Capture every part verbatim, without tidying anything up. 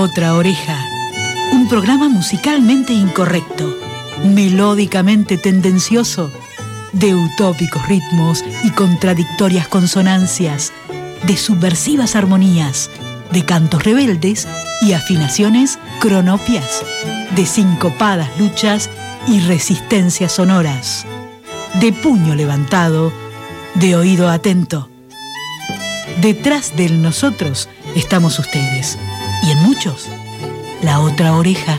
otra oreja. Un programa musicalmente incorrecto, melódicamente tendencioso, de utópicos ritmos y contradictorias consonancias, de subversivas armonías, de cantos rebeldes y afinaciones cronopias, de sincopadas luchas y resistencias sonoras, de puño levantado, de oído atento. Detrás del nosotros estamos ustedes, y en muchos, la otra oreja.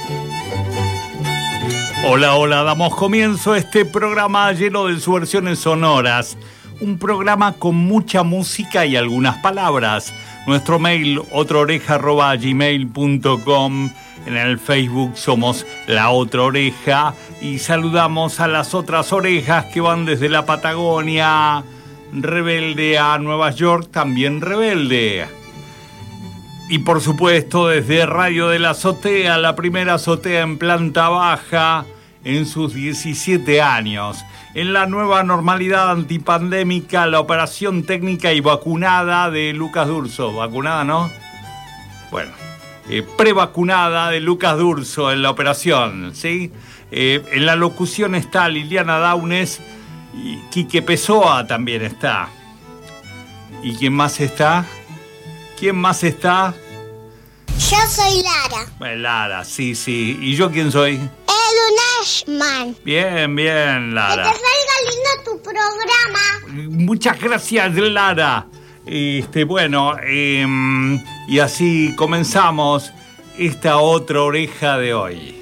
Hola, hola, damos comienzo a este programa lleno de subversiones sonoras. Un programa con mucha música y algunas palabras. Nuestro mail, otraoreja arroba gmail punto com. En el Facebook somos La Otra Oreja. Y saludamos a las otras orejas que van desde la Patagonia rebelde a Nueva York, también rebelde. Y por supuesto desde Radio de la Azotea, la primera azotea en planta baja en sus diecisiete años. En la nueva normalidad antipandémica, la operación técnica y vacunada de Lucas D'Urso. ¿Vacunada, no? Bueno, eh, prevacunada de Lucas D'Urso en la operación, ¿sí? Eh, en la locución está Liliana Daunes y Quique Pessoa también está. ¿Y quién más está? ¿Quién más está? Yo soy Lara. Bueno, Lara, sí, sí. ¿Y yo quién soy? Ashman. Bien, bien, Lara. Que te salga lindo tu programa. Muchas gracias, Lara. Este, bueno, eh, y así comenzamos esta otra oreja de hoy.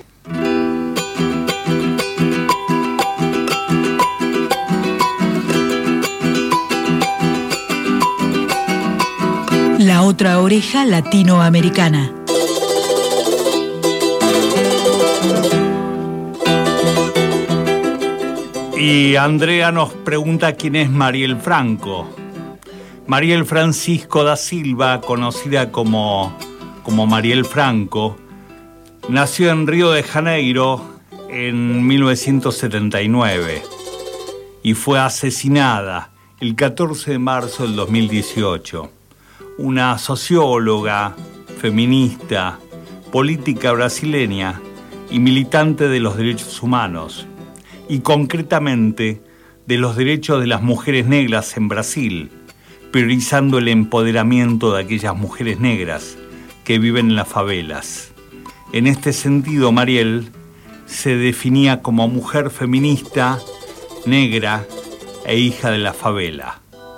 La otra oreja latinoamericana. Y Andrea nos pregunta quién es Mariel Franco. Mariel Francisco da Silva, conocida como, como Mariel Franco, nació en Río de Janeiro en mil novecientos setenta y nueve y fue asesinada el catorce de marzo del dos mil dieciocho. Una socióloga, feminista, política brasileña y militante de los derechos humanos, y concretamente de los derechos de las mujeres negras en Brasil, priorizando el empoderamiento de aquellas mujeres negras que viven en las favelas. En este sentido, Mariel se definía como mujer feminista, negra e hija de la favela.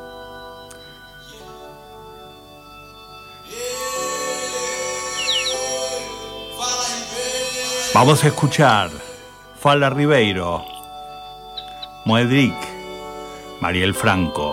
Vamos a escuchar Fala Ribeiro, Moedric, Mariel Franco.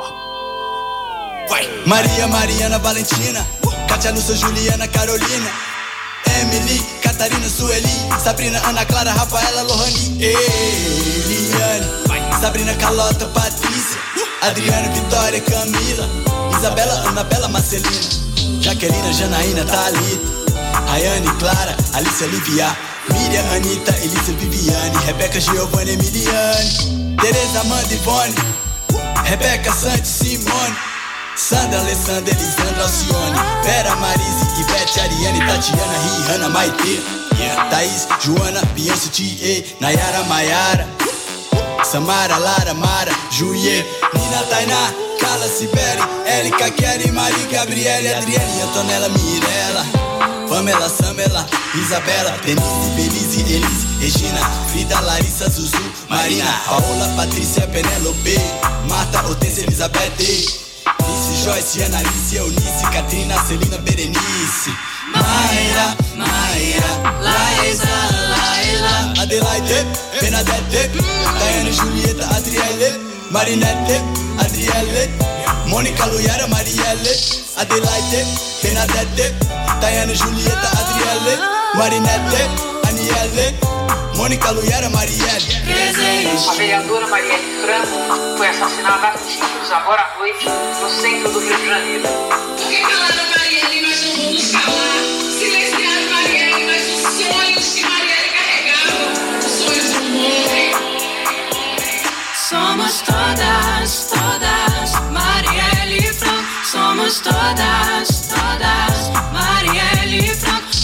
Maria, Mariana, Valentina, Katia, Lúcia, Juliana, Carolina, Emily, Catarina, Sueli, Sabrina, Ana Clara, Rafaela, Lohane, Eliane, Sabrina, Carlota, Patrícia, Adriana, Vitória, Camila, Isabela, Anabela, Marcelina, Jaquelina, Janaína, Thalita, Rayane, Clara, Alicia, Livia, Miriam, Anitta, Elisa, Viviane, Rebeca, Giovanna, Emiliane, Tereza, Amanda, Ivone, Rebeca, Santi, Simone, Sandra, Alessandra, Elisandra, Alcione, Vera, Marise, Ivete, Ariane, Tatiana, Rihanna, Maite, yeah. Thaís, Joana, Beyoncé, T A, Nayara, Mayara, Samara, Lara, Mara, Juliet, Nina, Tainá, Carla, Sibeli, Érica, Kelly, Maria, Gabriele, Adriane, Antonella, Mirella, Pamela, Samela, Isabela, Denise, Belize, Elise, Regina, Frida, Larissa, Zuzu, Marina, Paola, Patrícia, Penélope, Marta, Hortência, Elizabeth, Nice, Joyce, Analice, Eunice, Katrina, Celina, Berenice, Mayra, Mayra, Laísa, Laila, Adelaide, Bernadette, Daiane, Julieta, Adriele, Marinette, Adriele, Mônica, Luiara, Marielle, Adelaide, Bernadette, Daiane, Julieta, Adriele, Marinette, Aniele, Mônica, Luiara, Marielle. Presente. A vereadora Marielle Franco foi assassinada a tiros agora à noite no centro do Rio de Janeiro. Por que calaram Marielle? Nós não vamos calar. Silenciaram Marielle, mas os sonhos que Marielle carregava, os sonhos não morrem. Somos todas, todas Marielle Franco. Somos todas, todas Marielle Franco.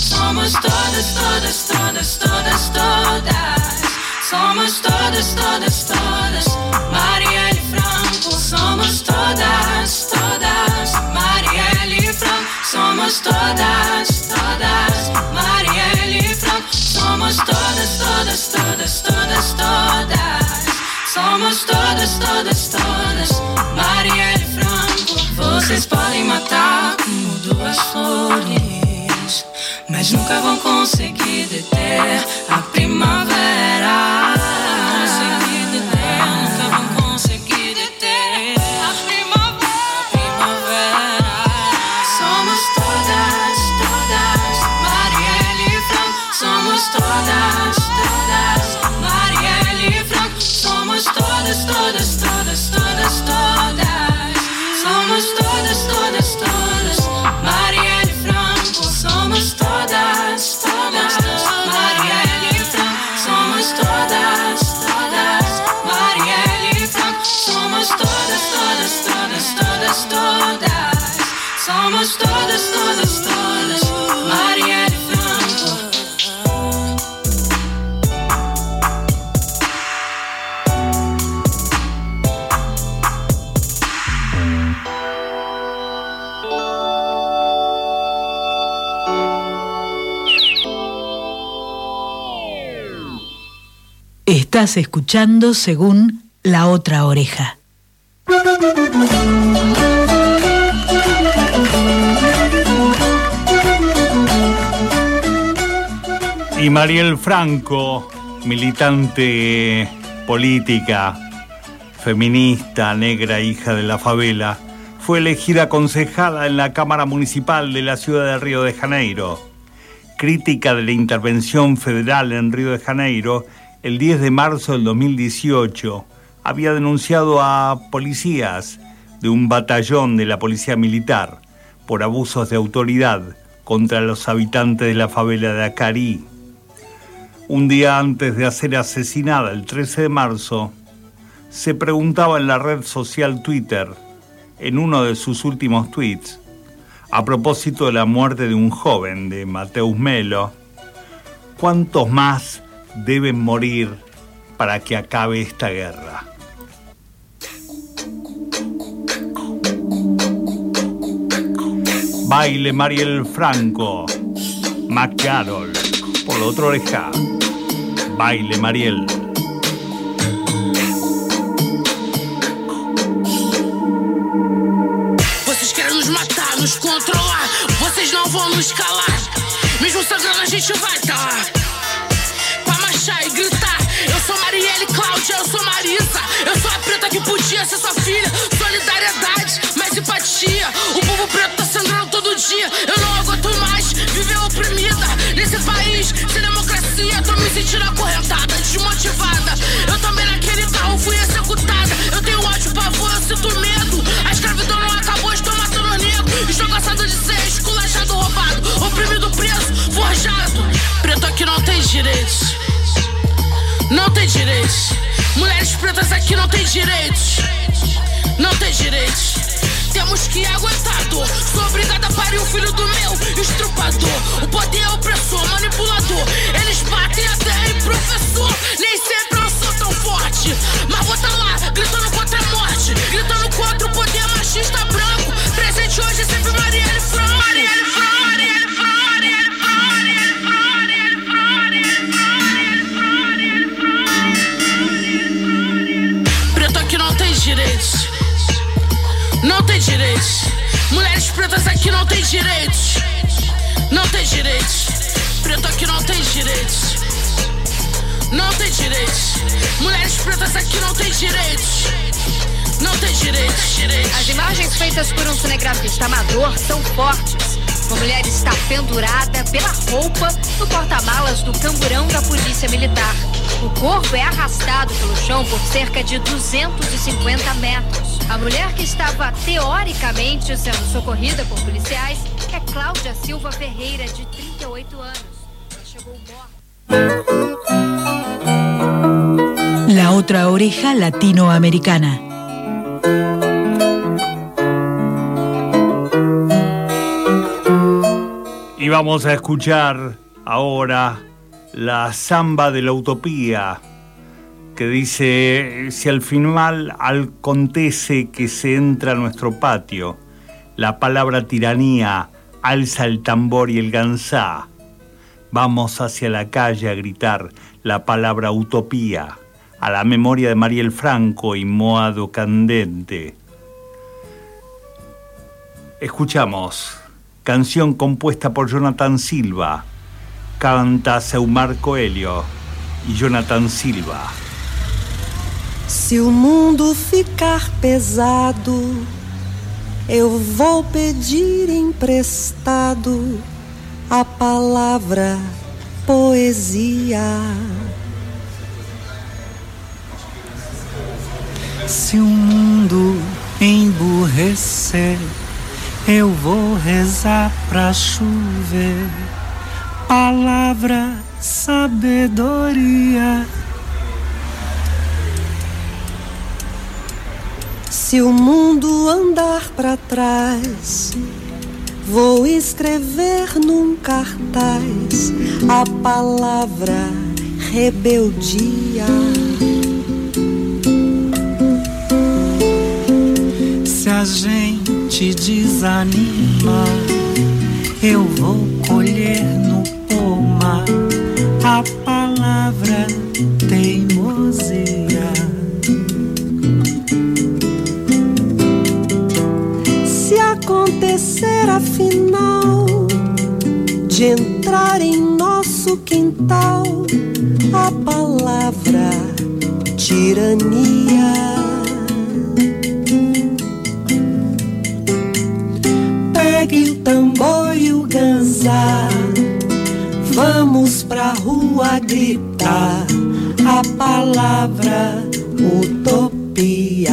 Somos todas, todas, todas, todas, todas. Somos todas, todas, todas. Marielle Franco. Somos todas, todas. Marielle Franco. Somos todas, todas. Marielle Franco. Somos todas, todas, todas, todas, todas. Somos todas, todas, todas. Marielle Franco. Vocês podem matar como duas flores, mas nunca vão conseguir deter a primavera. Conseguir deter, nunca vão conseguir deter a primavera. primavera. Somos todas, todas, Marielle Franco. Somos todas, todas, Marielle Franco. Somos todas, todas, todas, todas, todas. Somos todas, todas, todas, Marielle Franco. Somos todas, todas, Marielle Franco. Somos todas, todas, Marielle Franco. Somos todas, todas, todas, todas, todas. Somos todas, todas, todas, Marielle Franco. Estás escuchando según La Otra Oreja. Y Marielle Franco, militante política, feminista, negra, hija de la favela, fue elegida concejala en la Cámara Municipal de la ciudad de Río de Janeiro. Crítica de la intervención federal en Río de Janeiro, el diez de marzo del dos mil dieciocho, había denunciado a policías de un batallón de la Policía Militar por abusos de autoridad contra los habitantes de la favela de Acarí. Un día antes de ser asesinada, el trece de marzo, se preguntaba en la red social Twitter, en uno de sus últimos tweets, a propósito de la muerte de un joven, de Mateus Melo, ¿cuántos más deben morir para que acabe esta guerra? Baile Marielle Franco, McCarroll, por la otra oreja. Baile Marielle. Vocês querem nos matar, nos controlar. Vocês não vão nos calar. Mesmo sangrando a gente vai dar. E gritar, eu sou Marielle Cláudia, eu sou Marisa. Eu sou a preta que podia ser sua filha. Solidariedade, mais empatia. O povo preto tá sangrando todo dia. Eu não aguento mais viver oprimida nesse país sem democracia. Tô me sentindo acorrentada, desmotivada. Eu também naquele carro fui executada. Eu tenho ódio, pavor, eu sinto medo. A escravidão não acabou, estou matando negro. Estou cansado de ser esculachado, roubado, oprimido, preso, forjado. Preto aqui não tem direitos. Não tem direitos. Mulheres pretas aqui não tem direitos. Não tem direitos. Temos que aguentar dor. Sou obrigada a parir o filho do meu estrupador. O poder é opressor, manipulador. Eles batem até em professor. Nem sempre eu sou tão forte, mas vou tá lá, gritando contra a morte, gritando contra o poder machista branco. Presente hoje sempre Marielle Franco. Marielle Franco, Marielle Franco, Marielle Franco, Marielle Franco, Marielle Franco. Preto aqui não tem direitos. Não tem direitos. Mulheres pretas aqui não tem direitos. Não tem direitos. Preto aqui não tem direitos. Não tem direitos. Mulheres pretas aqui não tem direitos. Não tem direitos. As imagens feitas por um cinegrafista amador são fortes. Uma mulher está pendurada pela roupa no porta-malas do camburão da Polícia Militar. O corpo é arrastado pelo chão por cerca de duzentos e cinquenta metros. A mulher que estava teoricamente sendo socorrida por policiais é Cláudia Silva Ferreira, de trinta e oito anos. Ela chegou morta. La Otra Oreja Latinoamericana. Y vamos a escuchar ahora la samba de la utopía, que dice: si al final acontece que se entra a nuestro patio, la palabra tiranía alza el tambor y el gansá, vamos hacia la calle a gritar la palabra utopía, a la memoria de Mariel Franco y Moado Candente. Escuchamos canción compuesta por Jonathan Silva, canta Seumar Coelho e Jonathan Silva. Se o mundo ficar pesado, eu vou pedir emprestado a palavra poesia. Se o mundo emburrecer, eu vou rezar pra chover palavra, sabedoria. Se o mundo andar pra trás, vou escrever num cartaz a palavra rebeldia. Se a gente desanima, eu vou colher no pomar a palavra teimosia. Se acontecer afinal de entrar em nosso quintal a palavra tirania, pegue o tambor e o ganzá, vamos pra rua gritar a palavra utopia.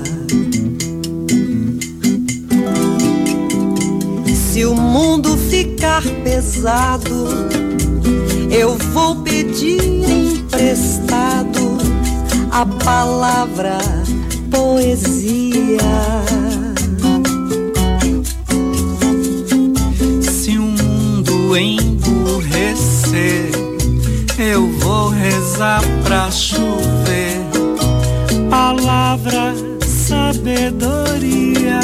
Se o mundo ficar pesado, eu vou pedir emprestado a palavra poesia. Se o mundo emburrecer, eu vou rezar pra chover palavra sabedoria.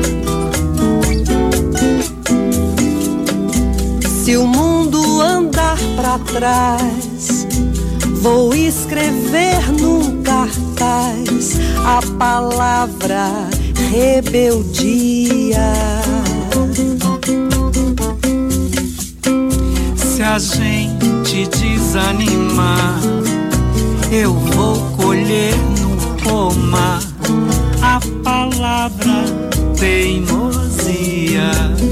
Se o mundo andar pra trás, vou escrever num cartaz a palavra rebeldia. Se a gente desanimar, eu vou colher no pomar a palavra teimosia.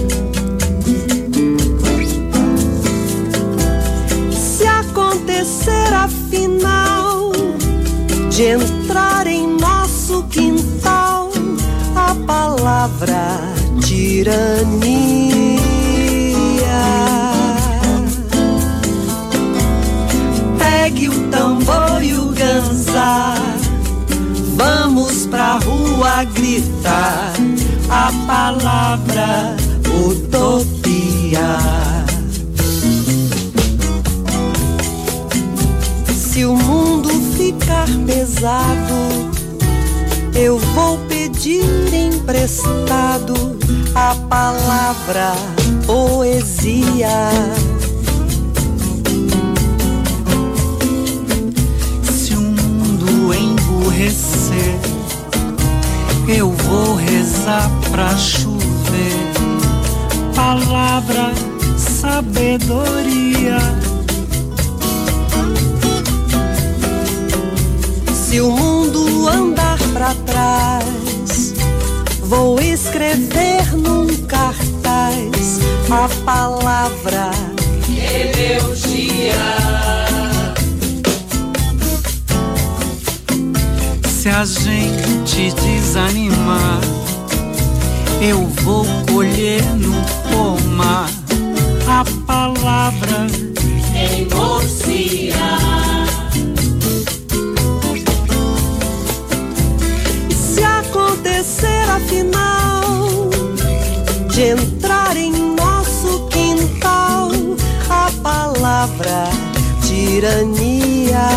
Acontecer afinal de entrar em nosso quintal a palavra tirania, pegue o tambor e o ganzá, vamos pra rua gritar a palavra utopia. Se o mundo ficar pesado, eu vou pedir emprestado a palavra poesia. Se o mundo emburrecer, eu vou rezar pra chover palavra sabedoria. Se o mundo andar pra trás, vou escrever num cartaz a palavra rebeldia. Se a gente desanimar, eu vou colher no pomar a palavra teimosia. Acontecer afinal de entrar em nosso quintal a palavra palavra tirania.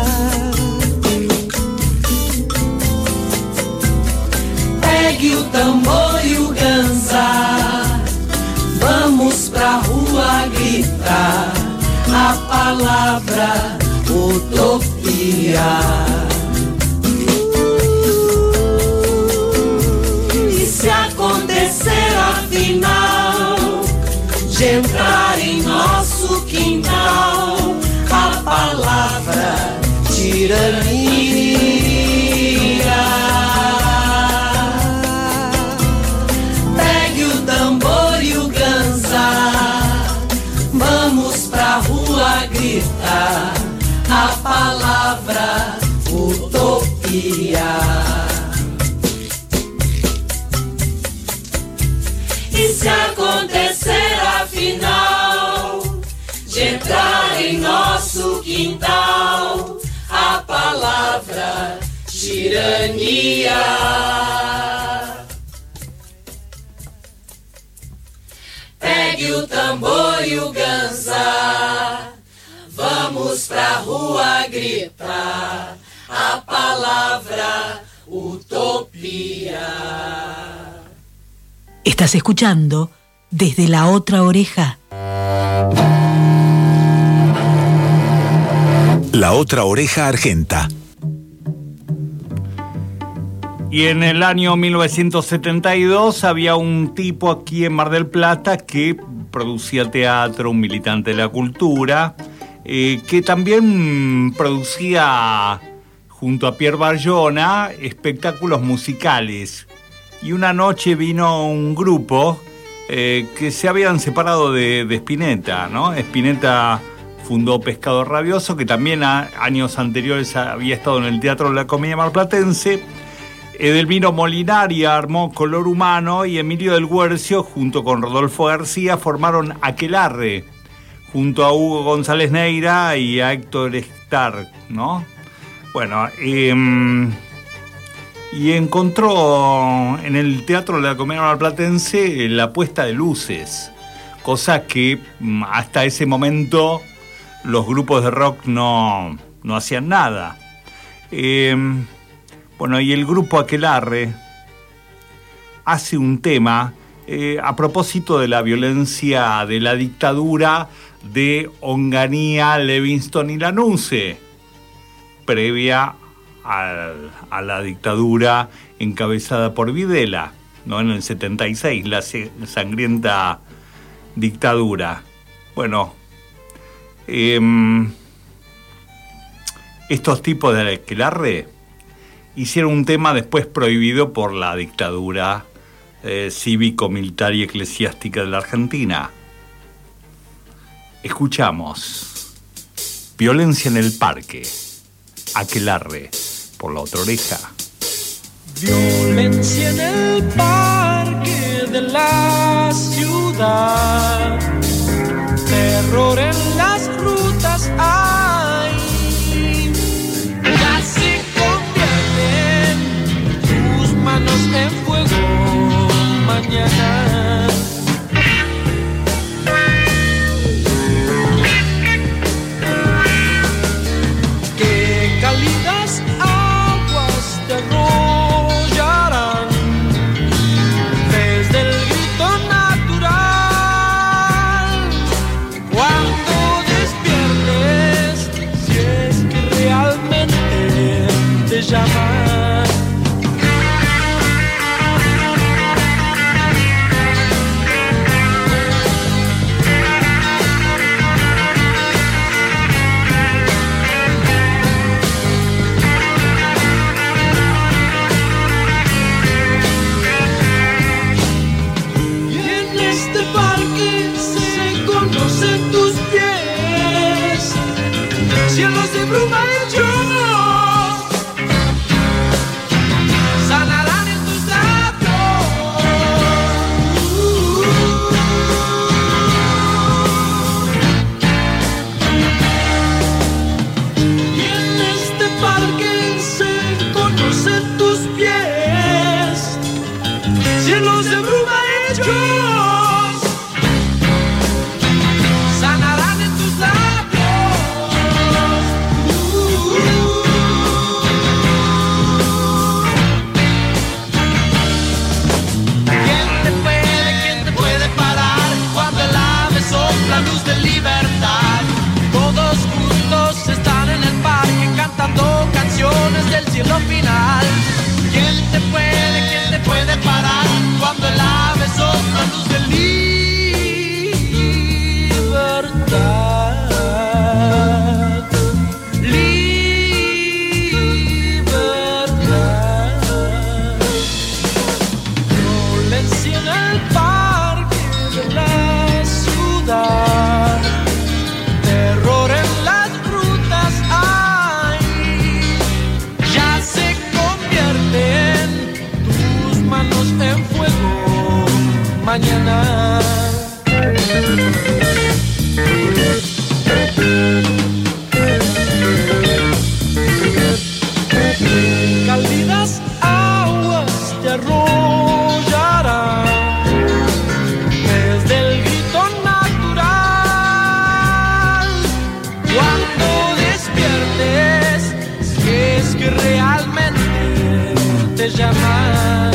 Pegue o tambor e o ganzá, vamos pra rua gritar a palavra utopia. E se acontecer afinal de entrar em nosso quintal a palavra tirania, pegue o tambor e o ganzá, vamos pra rua gritar a palavra utopia. E se acontecer afinal de entrar em nosso quintal a palavra tirania, pegue o tambor e o ganzá, vamos pra rua gritar a palavra utopia. Estás escuchando Desde la Otra Oreja. La Otra Oreja Argenta. Y en el año mil novecientos setenta y dos había un tipo aquí en Mar del Plata que producía teatro, un militante de la cultura, eh, que también producía, junto a Pierre Bayona, espectáculos musicales. Y una noche vino un grupo eh, que se habían separado de, de Spinetta, ¿no? Spinetta fundó Pescado Rabioso, que también a años anteriores había estado en el Teatro de la Comedia Marplatense. Edelmiro Molinari armó Color Humano y Emilio del Guercio, junto con Rodolfo García, formaron Aquelarre, junto a Hugo González Neira y a Héctor Stark, ¿no? Bueno, eh, y encontró en el Teatro de la Comedia Marplatense la puesta de luces, cosa que hasta ese momento los grupos de rock no, no hacían nada. Eh, bueno, y el grupo Aquelarre hace un tema eh, a propósito de la violencia de la dictadura de Onganía, Levingston y Lanuse, previa a, a la dictadura encabezada por Videla, ¿no? En el setenta y seis, la sangrienta dictadura. Bueno, eh, estos tipos de Aquelarre hicieron un tema después prohibido por la dictadura eh, cívico-militar y eclesiástica de la Argentina. Escuchamos Violencia en el Parque, Aquelarre, por La Otra Oreja. Violencia en el parque de la ciudad, terror en las rutas hay, ya se convierten tus manos en fuego mañana. Qué cálidas aguas te arrollarán desde el grito natural cuando despiertes, si es que realmente te llaman. Cielos de bruma y yo sanarán en tus labios. Y en este parque se conocen tus pies. Cielos de bruma y yo sanarán en tus labios. te llamar.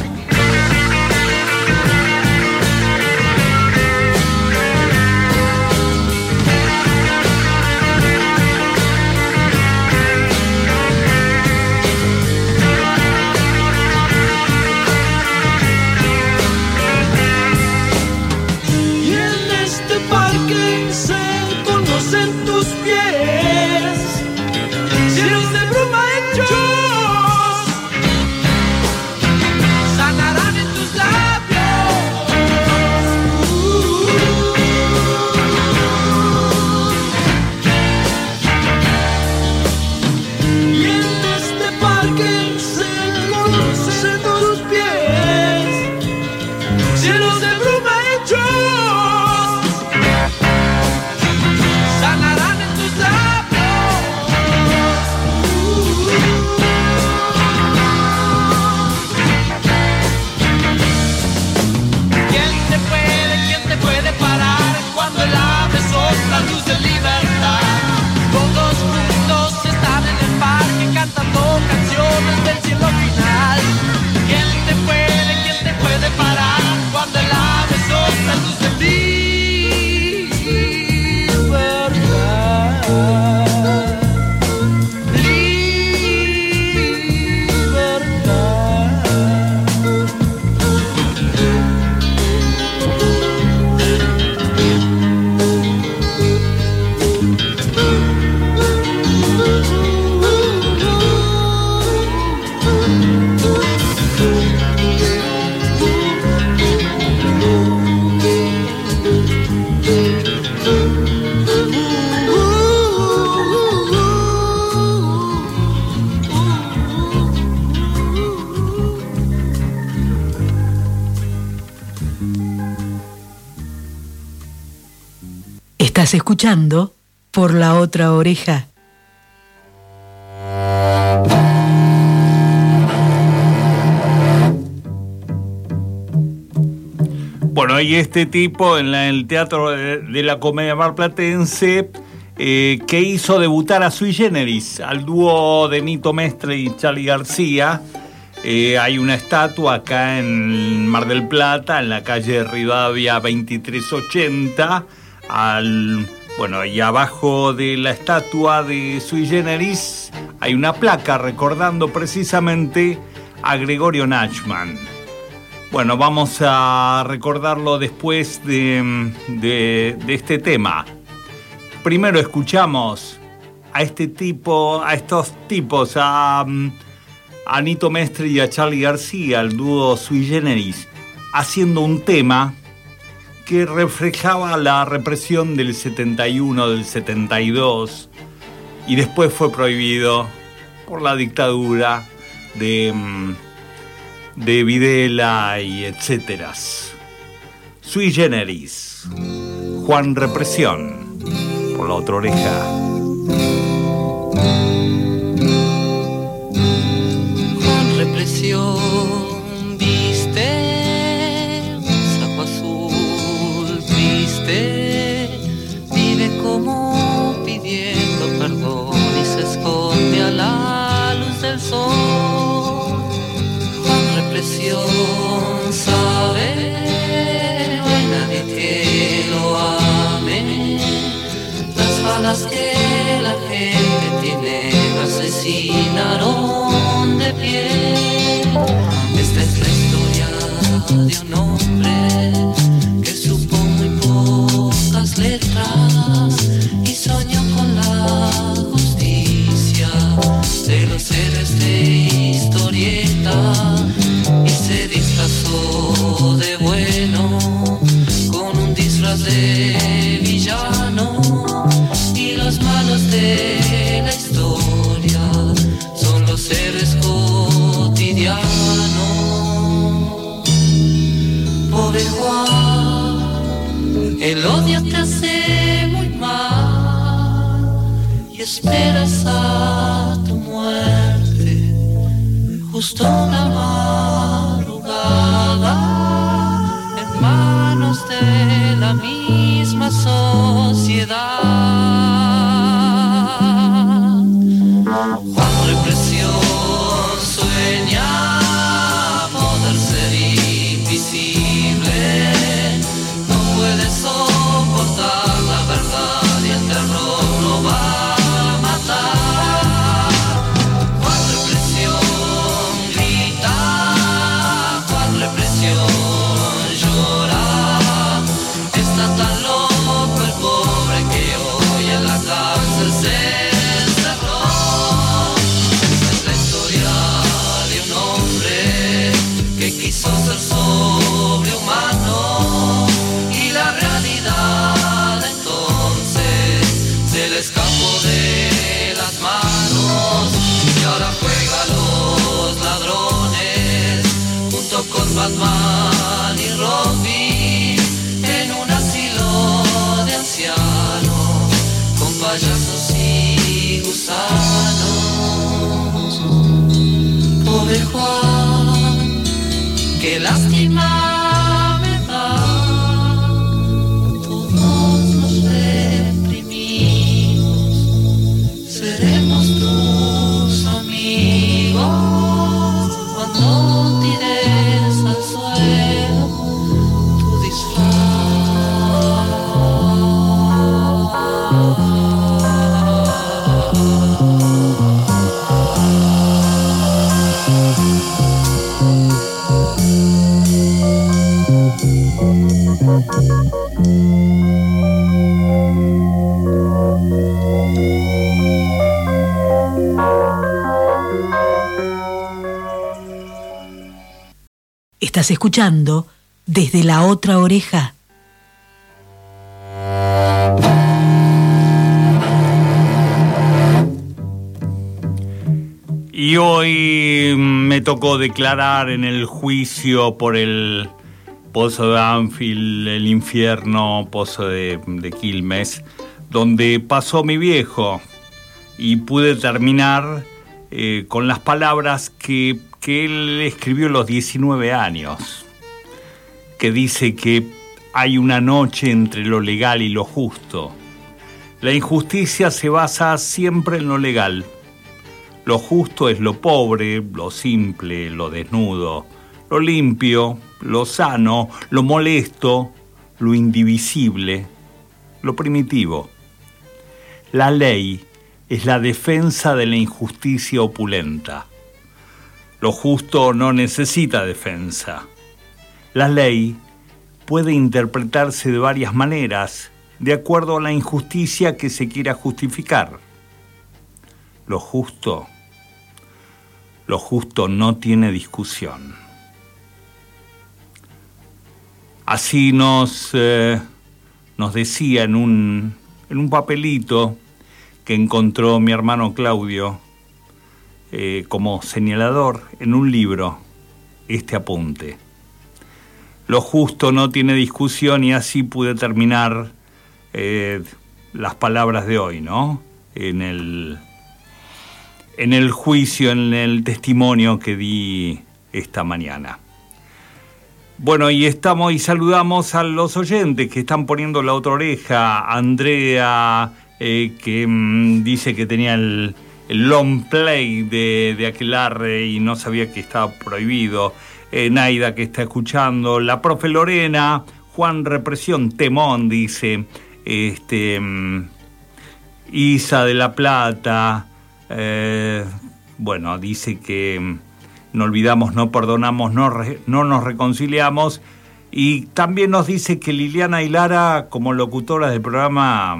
Estás escuchando Por la Otra Oreja. Bueno, y este tipo en la, el Teatro de, de la Comedia Marplatense eh, que hizo debutar a Sui Generis, al dúo de Nito Mestre y Charly García. Eh, hay una estatua acá en Mar del Plata, en la calle Rivadavia veintitrés ochenta. Al, bueno, y abajo de la estatua de Sui Generis hay una placa recordando precisamente a Gregorio Nachman. Bueno, vamos a recordarlo después de, de, de este tema. Primero escuchamos a este tipo, a estos tipos, a, a Nito Mestre y a Charly García, el dúo Sui Generis, haciendo un tema que reflejaba la represión del setenta y uno, del setenta y dos, y después fue prohibido por la dictadura de, de Videla y etcétera. Sui Generis, Juan Represión, por la otra oreja. Juan Represión, vive como pidiendo perdón y se esconde a la luz del sol. Juan Represión sabe, no hay nadie que lo ame. Las balas que la gente tiene lo asesinaron de pie. Esta es la historia de un hombre letras y soñó con la justicia de los héroes de historieta y se disfrazó de bueno con un disfraz de villano, y los malos de la historia son los héroes cotidianos. Pobre Juan, el odio te hace muy mal y esperas a tu muerte justo una madrugada en manos de la misma sociedad. Juan Represión sueña Batman y Robin en un asilo de ancianos con payasos y gusanos. Pobre Juan, qué lástima me da, todos los reprimidos seremos tus amigos cuando tires al suelo tu Estás escuchando Desde la Otra Oreja. Y hoy me tocó declarar en el juicio por el Pozo de Anfield, el infierno, Pozo de, de Quilmes, donde pasó mi viejo, y pude terminar eh, con las palabras que, que él escribió a los diecinueve años, que dice que hay una noche entre lo legal y lo justo. La injusticia se basa siempre en lo legal. Lo justo es lo pobre, lo simple, lo desnudo, lo limpio, lo sano, lo molesto, lo indivisible, lo primitivo. La ley es la defensa de la injusticia opulenta. Lo justo no necesita defensa. La ley puede interpretarse de varias maneras, de acuerdo a la injusticia que se quiera justificar. Lo justo, lo justo no tiene discusión. Así nos, eh, nos decía en un, en un papelito que encontró mi hermano Claudio eh, como señalador en un libro, este apunte. Lo justo no tiene discusión, y así pude terminar eh, las palabras de hoy, ¿no? En el, en el juicio, en el testimonio que di esta mañana. Bueno, y estamos y saludamos a los oyentes que están poniendo la otra oreja. Andrea, eh, que mmm, dice que tenía el, el long play de, de Aquelarre y no sabía que estaba prohibido. Eh, Naida, que está escuchando. La profe Lorena, Juan Represión, temón, dice. Este, mmm, Isa de La Plata, eh, bueno, dice que no olvidamos, no perdonamos, no, re, no nos reconciliamos. Y también nos dice que Liliana y Lara, como locutoras del programa,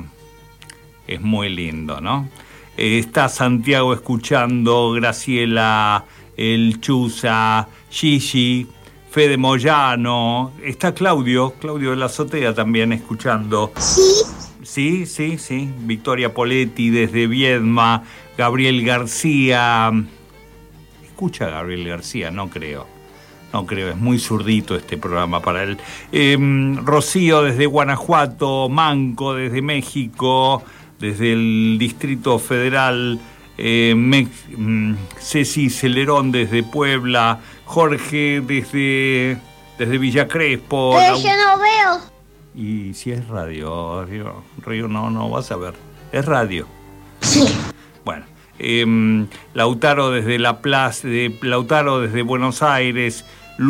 es muy lindo, ¿no? Eh, está Santiago escuchando, Graciela, el Chuza, Gigi, Fede Moyano. Está Claudio, Claudio de la Azotea también escuchando. Sí. Sí, sí, sí. Victoria Poletti desde Viedma, Gabriel García. Escucha a Gabriel García, no creo. No creo, es muy zurdito este programa para él. Eh, Rocío desde Guanajuato, Manco desde México, desde el Distrito Federal, eh, Mex, mm, Ceci Celerón desde Puebla, Jorge desde, desde Villa Crespo. Pero yo no veo. Y si es radio, Río, Río no, no vas a ver. Es radio. Sí. Bueno. Eh, Lautaro desde La Plaza, de Lautaro desde Buenos Aires,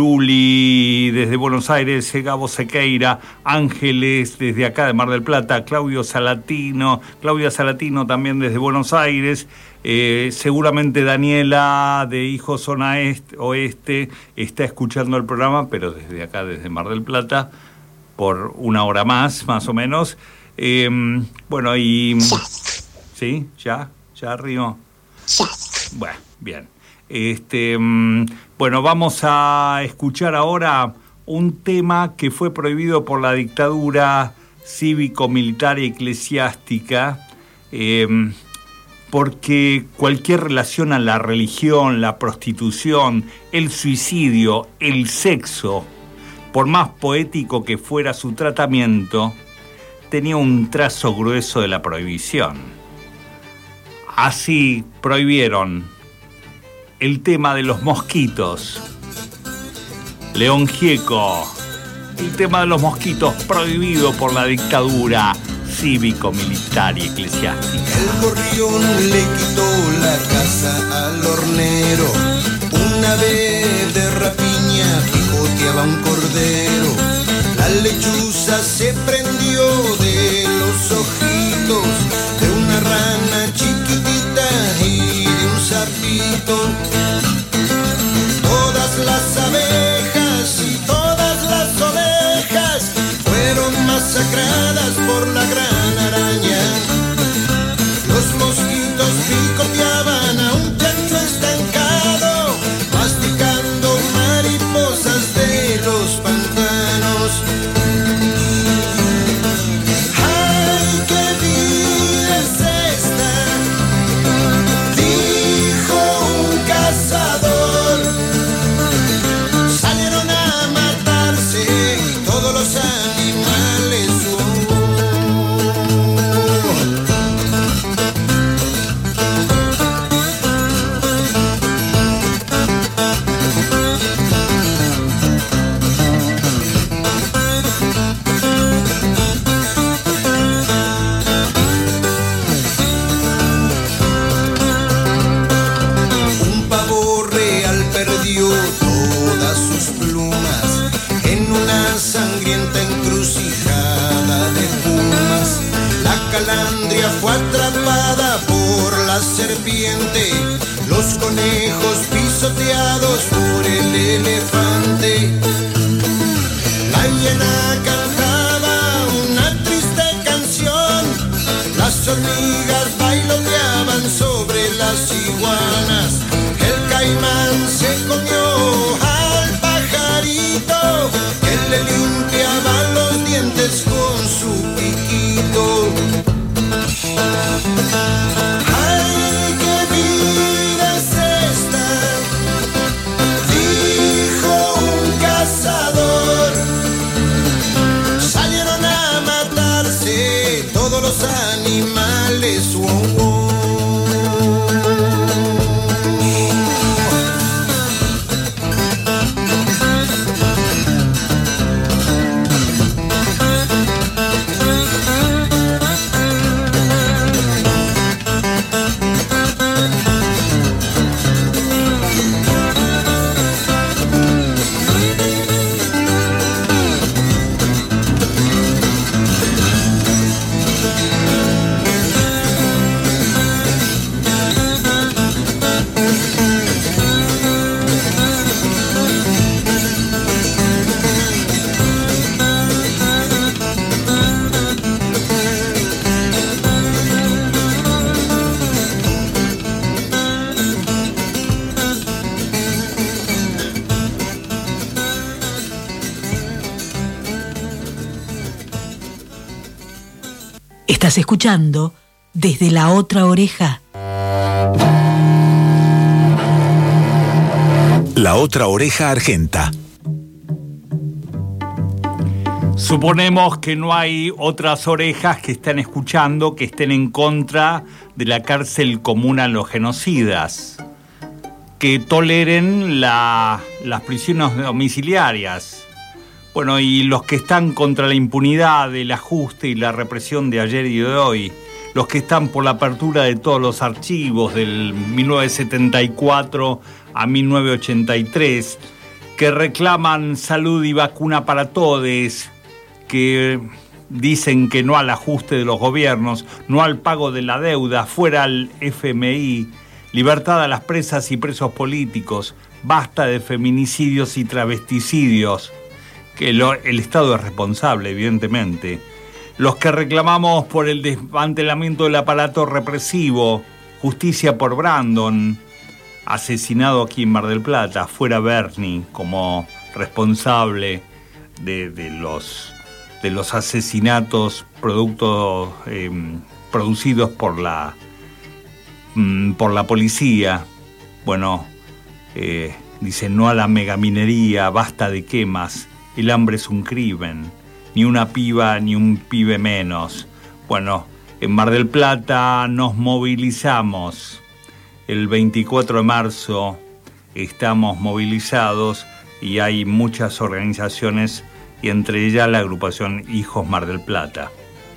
Luli desde Buenos Aires, Gabo Sequeira, Ángeles desde acá de Mar del Plata, Claudio Salatino, Claudia Salatino también desde Buenos Aires, eh, seguramente Daniela de Hijos Zona Este, Oeste está escuchando el programa, pero desde acá, desde Mar del Plata, por una hora más, más o menos. Eh, bueno, y... ¿Sí? ¿Ya? ¿Ya arriba? Bueno, bien. Este, bueno, vamos a escuchar ahora un tema que fue prohibido por la dictadura cívico-militar y eclesiástica, eh, porque cualquier relación a la religión, la prostitución, el suicidio, el sexo, por más poético que fuera su tratamiento, tenía un trazo grueso de la prohibición. Así prohibieron el tema de los mosquitos. León Gieco, el tema de los mosquitos prohibido por la dictadura cívico-militar y eclesiástica. El gorrión le quitó la casa al hornero. Una vez de rapiña picoteaba un cordero. La lechuza se prendió de los ojitos de una rana chiquitita y de un sapito. Todas las abejas y todas las ovejas fueron masacradas por la gran araña. Los mosquitos picoteaban a un chancho estancado, masticando mariposas de los pantanos. ¡Ay, qué vida es esta!, dijo un cazador. Salieron a matarse todos los animales. Perdió todas sus plumas en una sangrienta encrucijada de pumas. La calandria fue atrapada por la serpiente, los conejos pisoteados por el elefante. La hiena cantaba una triste canción, las hormigas bailoteaban sobre las iguanas. El caimán se comió al pajarito que le limpiaba los dientes con su piquito. ¡Ay, qué vida es esta!, dijo un cazador. Salieron a matarse todos los animales. Wow, wow. Estás escuchando Desde la Otra Oreja. La Otra Oreja Argenta. Suponemos que no hay otras orejas que estén escuchando que estén en contra de la cárcel común a los genocidas, que toleren la, las prisiones domiciliarias. Bueno, y los que están contra la impunidad, el ajuste y la represión de ayer y de hoy, los que están por la apertura de todos los archivos del mil novecientos setenta y cuatro a mil novecientos ochenta y tres, que reclaman salud y vacuna para todos, que dicen que no al ajuste de los gobiernos, no al pago de la deuda, fuera al F M I, libertad a las presas y presos políticos, basta de feminicidios y travesticidios, que lo, el Estado es responsable, evidentemente. Los que reclamamos por el desmantelamiento del aparato represivo, justicia por Brandon, asesinado aquí en Mar del Plata, fuera Bernie como responsable de, de, los, de los asesinatos producto, eh, producidos por la mmm, por la policía. Bueno, eh, dice no a la megaminería, basta de quemas, el hambre es un crimen, ni una piba ni un pibe menos. Bueno, en Mar del Plata nos movilizamos. El veinticuatro de marzo estamos movilizados y hay muchas organizaciones y entre ellas la agrupación Hijos Mar del Plata.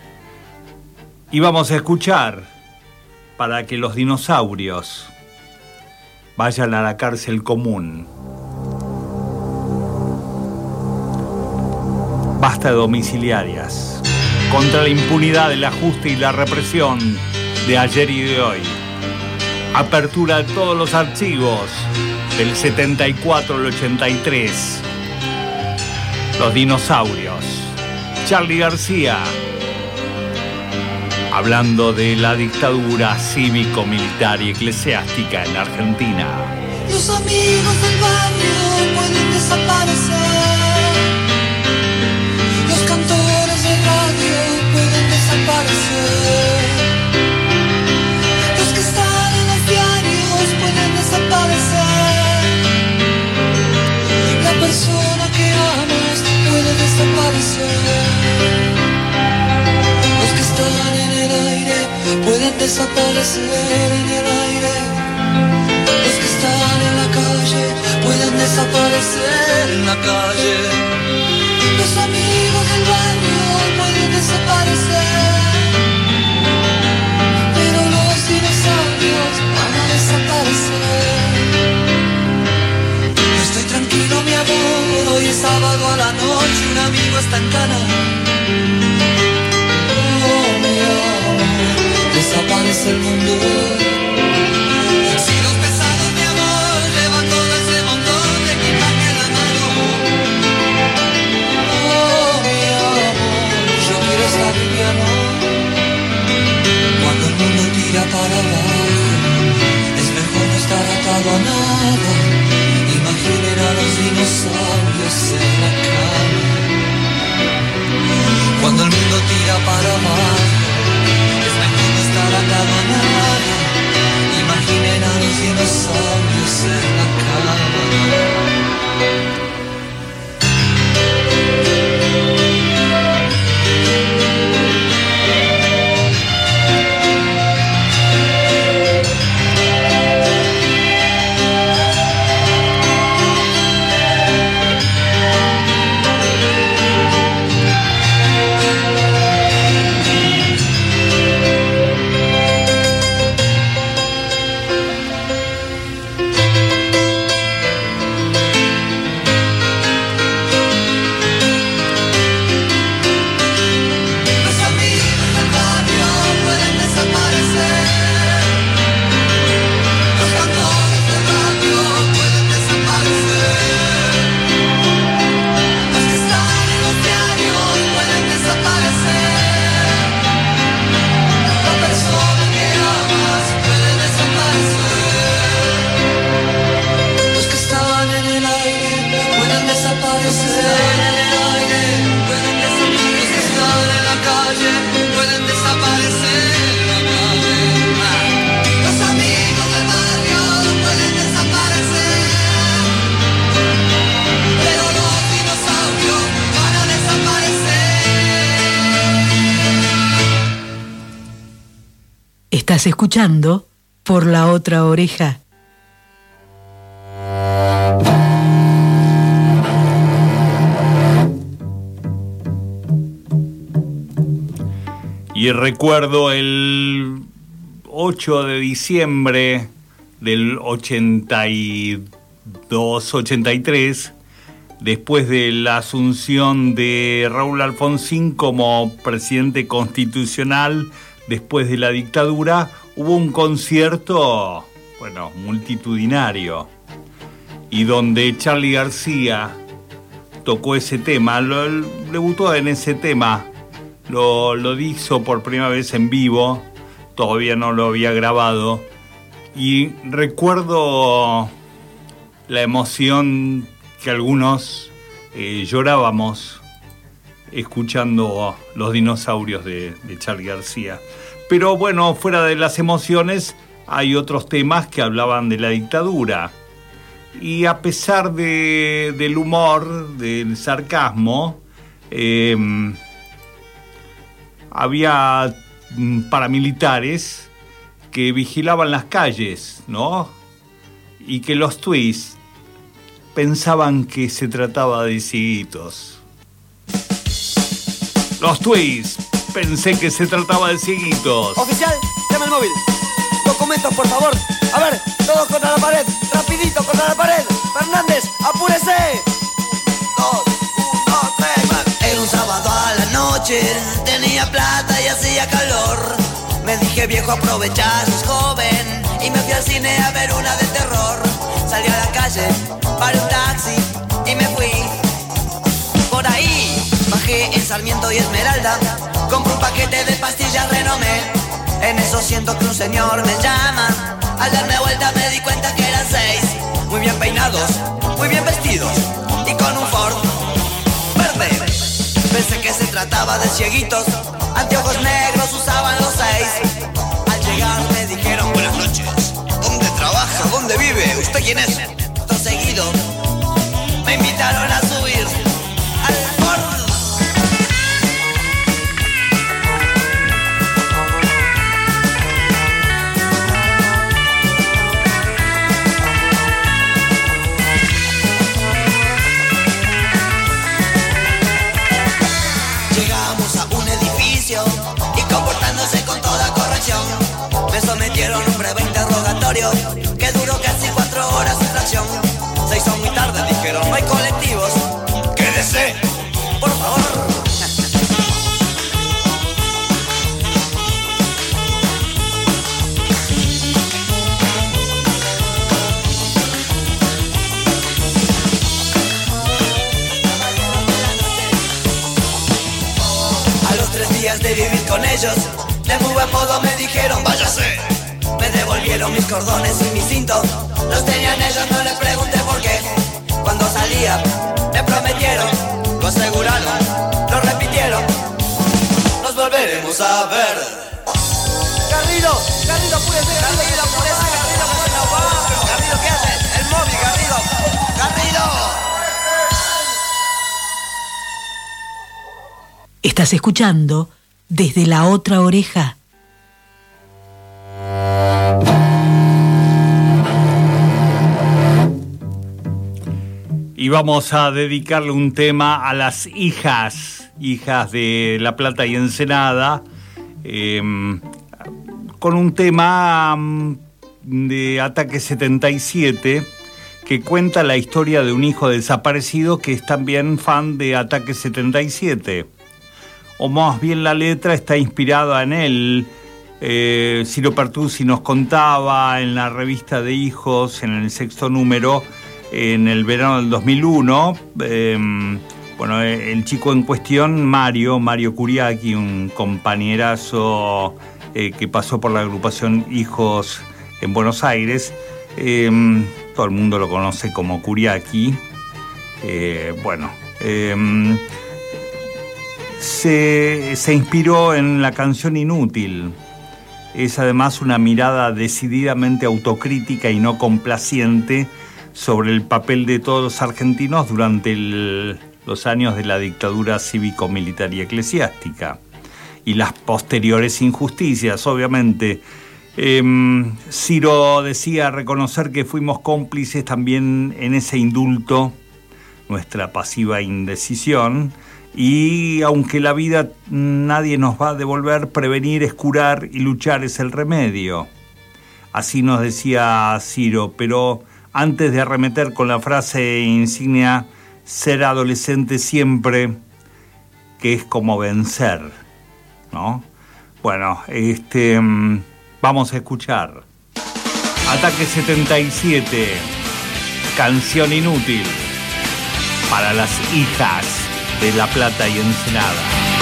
Y vamos a escuchar para que los dinosaurios vayan a la cárcel común. Basta de domiciliarias. Contra la impunidad del ajuste y la represión de ayer y de hoy. Apertura de todos los archivos del setenta y cuatro al ochenta y tres. Los dinosaurios. Charly García, hablando de la dictadura cívico-militar y eclesiástica en Argentina. Los amigos del barrio pueden desaparecer. Los cantores de radio pueden desaparecer. Los que están en los diarios pueden desaparecer. La persona que amas puede desaparecer. Los que están en el aire pueden desaparecer en el aire. Los que están en la calle pueden desaparecer en la calle. Los amigos del barrio pueden desaparecer, pero los dinosaurios van a desaparecer. Estoy tranquilo, mi amor, hoy es sábado a la noche, un amigo está en cana. Oh, mi amor, desaparece el mundo. Si los pesados, mi amor, llevan todo ese montón de equipaje a la mano. Oh, mi amor, yo quiero estar liviano. Cuando el mundo tira para abajo, es mejor no estar atado a nada. Imaginen a los dinosaurios en la cama. Cuando el mundo tira para abajo, es mejor no estar atado a nada. Imaginen a los dinosaurios en la cama. Estás escuchando Por la Otra Oreja. Y recuerdo el ocho de diciembre del ochenta y dos ochenta y tres, después de la asunción de Raúl Alfonsín como presidente constitucional, después de la dictadura, hubo un concierto, bueno, multitudinario, y donde Charly García tocó ese tema, lo, debutó en ese tema, lo, lo hizo por primera vez en vivo, todavía no lo había grabado, y recuerdo la emoción que algunos eh, llorábamos escuchando Los Dinosaurios de, de Charly García. Pero bueno, fuera de las emociones, hay otros temas que hablaban de la dictadura. Y a pesar de, del humor, del sarcasmo, eh, había paramilitares que vigilaban las calles, ¿no? Y que los tuis pensaban que se trataba de cieguitos. Los tuis, pensé que se trataba de cieguitos. Oficial, llama el móvil. Documentos, por favor. A ver, todos contra la pared. Rapidito, contra la pared. Fernández, apúrese. Dos, uno, tres, cuatro. Era un sábado a la noche, tenía plata y hacía calor. Me dije, viejo, aprovechar, sos joven. Y me fui al cine a ver una de terror. Salí a la calle, paré un taxi y me fui. Por ahí, bajé en Sarmiento y Esmeralda. Compré un paquete de pastillas Renomé. En eso siento que un señor me llama. Al darme vuelta me di cuenta que eran seis. Muy bien peinados, muy bien vestidos y con un Ford verde. Pensé que se trataba de cieguitos. Anteojos negros usaban los seis. Al llegar me dijeron, buenas noches. ¿Dónde trabaja? ¿Dónde vive? ¿Usted quién es? Todo seguido me invitaron a subir al Ford. Y comportándose con toda corrección, me sometieron a un breve interrogatorio que duró casi cuatro horas en fracción. Se hizo muy tarde, dijeron, no hay colectivos. Quédese, por favor. De vivir con ellos, de muy buen modo me dijeron váyase. Me devolvieron mis cordones y mi cinto. Los tenían ellos, no les pregunté por qué. Cuando salía, me prometieron, lo aseguraron, lo repitieron. Nos volveremos a ver. Garrido, Garrido, apúrese, Garrido, apúrese, Garrido, apúrese. Garrido, ¿qué haces? El móvil, Garrido. Garrido. Estás escuchando Desde la Otra Oreja. Y vamos a dedicarle un tema a las hijas, hijas de La Plata y Ensenada, eh, con un tema de Ataque setenta y siete, que cuenta la historia de un hijo desaparecido que es también fan de Ataque setenta y siete. O más bien la letra está inspirada en él. Eh, Ciro Pertusi nos contaba en la revista de Hijos, en el sexto número, en el verano del dos mil uno, eh, bueno, el chico en cuestión, Mario, Mario Curiaki, un compañerazo eh, que pasó por la agrupación Hijos en Buenos Aires, eh, todo el mundo lo conoce como Curiaki, eh, bueno... Eh, Se, se inspiró en la canción Inútil. Es además una mirada decididamente autocrítica y no complaciente sobre el papel de todos los argentinos durante el, los años de la dictadura cívico-militar y eclesiástica y las posteriores injusticias, obviamente. Eh, Ciro decía reconocer que fuimos cómplices también en ese indulto, nuestra pasiva indecisión. Y aunque la vida nadie nos va a devolver, prevenir es curar y luchar es el remedio. Así nos decía Ciro, pero antes de arremeter con la frase insignia, ser adolescente siempre, que es como vencer, ¿no? Bueno, este, vamos a escuchar Ataque setenta y siete, Canción Inútil, para las hijas de La Plata y Ensenada.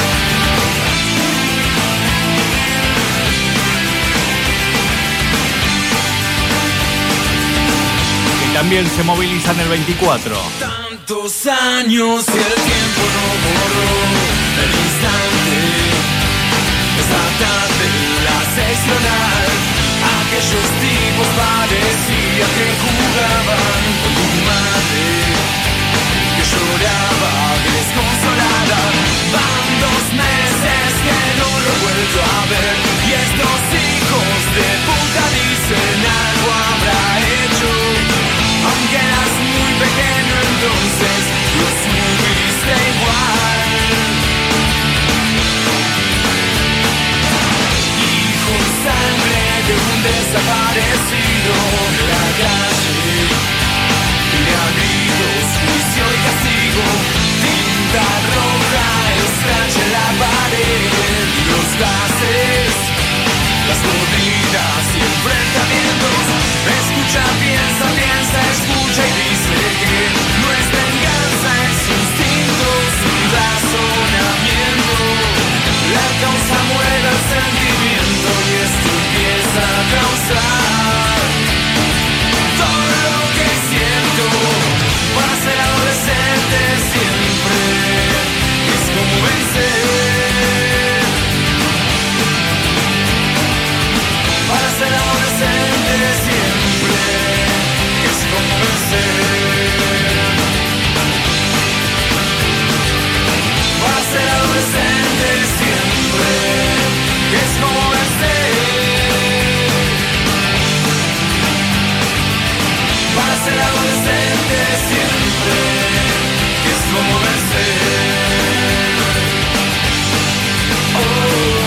Que también se movilizan el veinticuatro. Tantos años y el tiempo no borró el instante. Esa tarde la seccional, aquella aquellos tipos parecía que jugaban con tu madre, que lloraba desconsolada. Van dos meses que no lo he vuelto a ver, y estos hijos de puta dicen algo habrá hecho. Aunque eras muy pequeño entonces, lo subiste igual. Hijo y sangre de un desaparecido de la calle, mira gritos, juicio y castigo, tinta roja, escrache en la pared, los gases, las mordidas y enfrentamientos. Escucha, piensa, piensa, escucha y dice que no es venganza, es instinto sin razonamiento. La causa muere el sentimiento y esto empieza a causar todo lo que siento. Para ser adolescente siempre es como vencer. Para ser adolescente siempre es como vencer. Para ser adolescente siempre es como vencer. Para ser adolescente siempre es como vencer. Oh.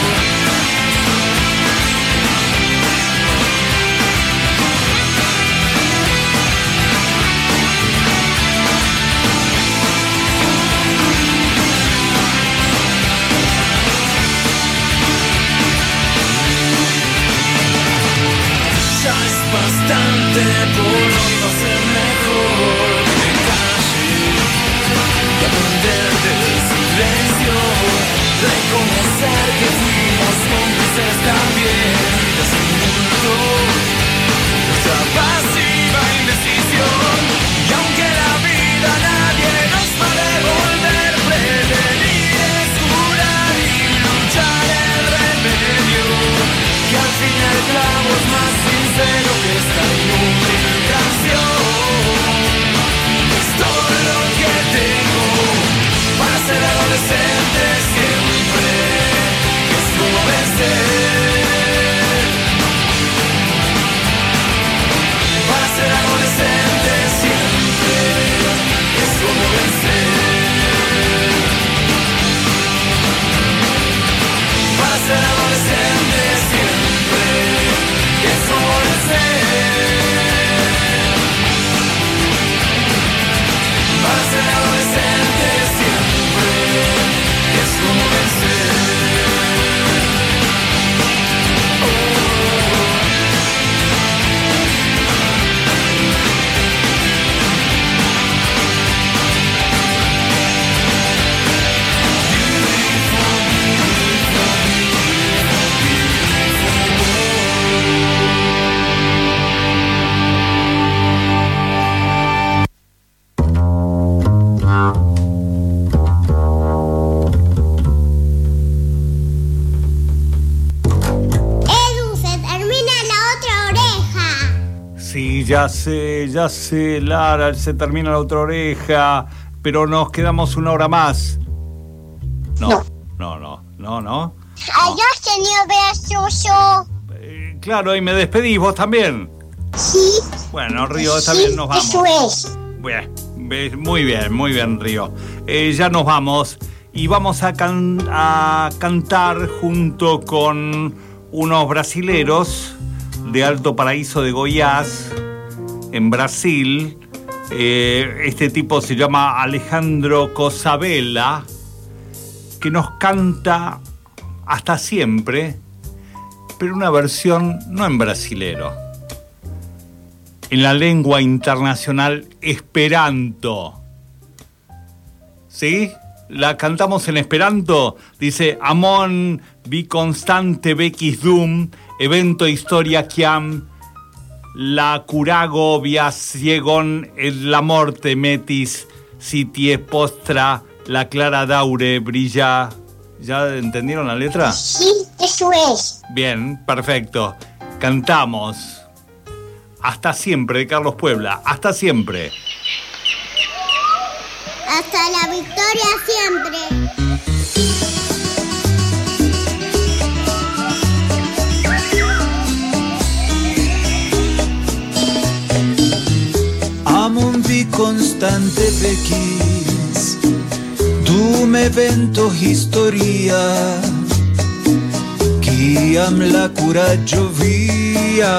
Bastante por hoy va a ser mejor de calle y aprender del silencio, reconocer que fuimos cómplices también de ese mundo, nuestra pasiva indecisión. Y aunque la vida nadie nos va a devolver, prevenir es curar y luchar el remedio, que al fin el clavo es más sincero que esta inútil canción. Es todo lo que tengo para ser adolescente siempre, es como vencer. Para ser adolescente siempre es como vencer. Para ser adolescente siempre es como vencer. Para ser adolescente siempre es como vencer. Sí, ya sé, ya sé, Lara, se termina la otra oreja, pero nos quedamos una hora más. No, no, no, no, no. Adiós, señor Beastruso. Eh, claro, y me despedís vos también. Sí. Bueno, Río, está sí, bien, nos vamos. Eso es. Bien, muy bien, muy bien, Río. Eh, ya nos vamos y vamos a, can- a cantar junto con unos brasileros de Alto Paraíso de Goiás, en Brasil. Eh, este tipo se llama Alejandro Cosabella, que nos canta Hasta Siempre, pero una versión no en brasilero, en la lengua internacional esperanto. ¿Sí? La cantamos en esperanto. Dice: Amon vi constante vequis dum evento historia quiam la curago via ciegon en la morte metis si tie postra la clara daure brilla. ¿Ya entendieron la letra? Sí, eso es. Bien, perfecto. Cantamos Hasta Siempre de Carlos Puebla. Hasta siempre. Hasta la victoria siempre. Amonvi constante vekis, dum evento historia, kiam la kuraĝo via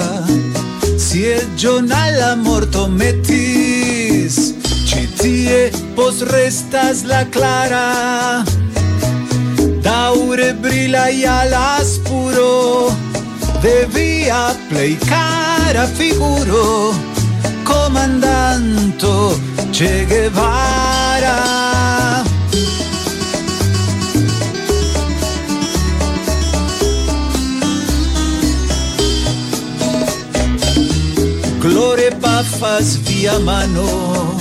sieĝon al la morto metis, ĉi tie postrestas la klara, daŭre brila ja la spuro de via plej kara figuro, comandanto Che Guevara. Glore pafas via mano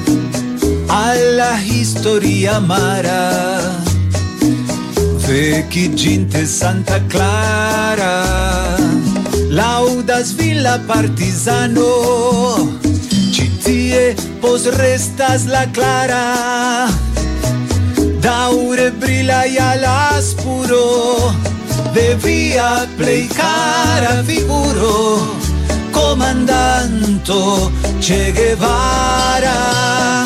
alla historia mara, veciginte Santa Clara, laudas villa partisano, ci tie pos restas la clara, daure brila ja la spuro de via plej cara figuro, comandanto Che Guevara.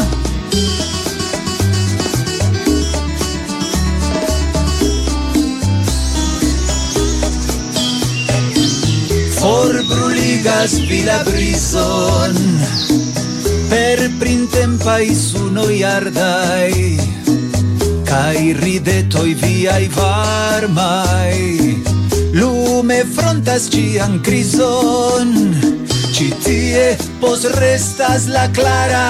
Forbruligas vi la brison per printempaj sunoj ardaj, kaj ridetoj viaj varmaj, lume frontas ĉian krizon, ĉi tie postrestas la klara,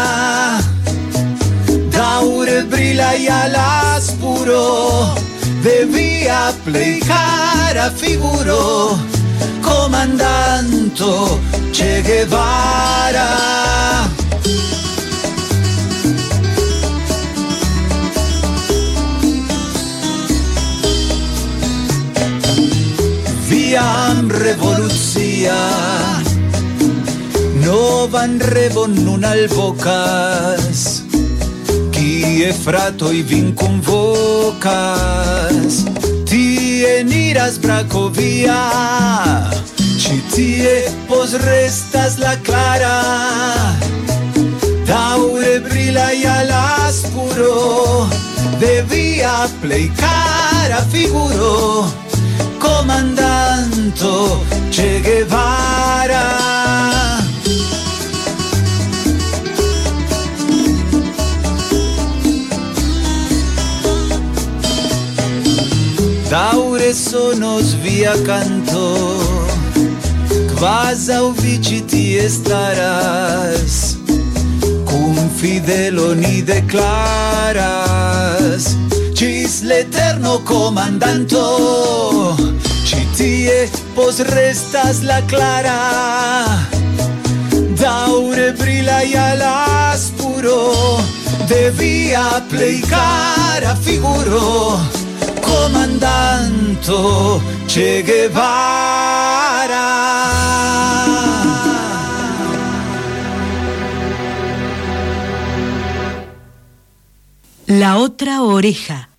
daŭre brila ja la spuro de via plej kara figuro, comandanto Che Guevara. Viam revolucia, novan revon nun alvocas, kie fratoj vin kunvokas, tien iras Bracovia, ci tie postrestas la clara, daŭre brila ja la spuro de via plej kara figuro, comandanto Che Guevara. Daŭre sonos via canto, kvazaŭ vi ĉi tie staras, kun fidelo ni deklaras, ĝis l'eterno comandanto, ĉi tie postrestas la clara, daŭre brila ja la spuro de via plej kara figuro, comandanto Che Guevara. La otra oreja.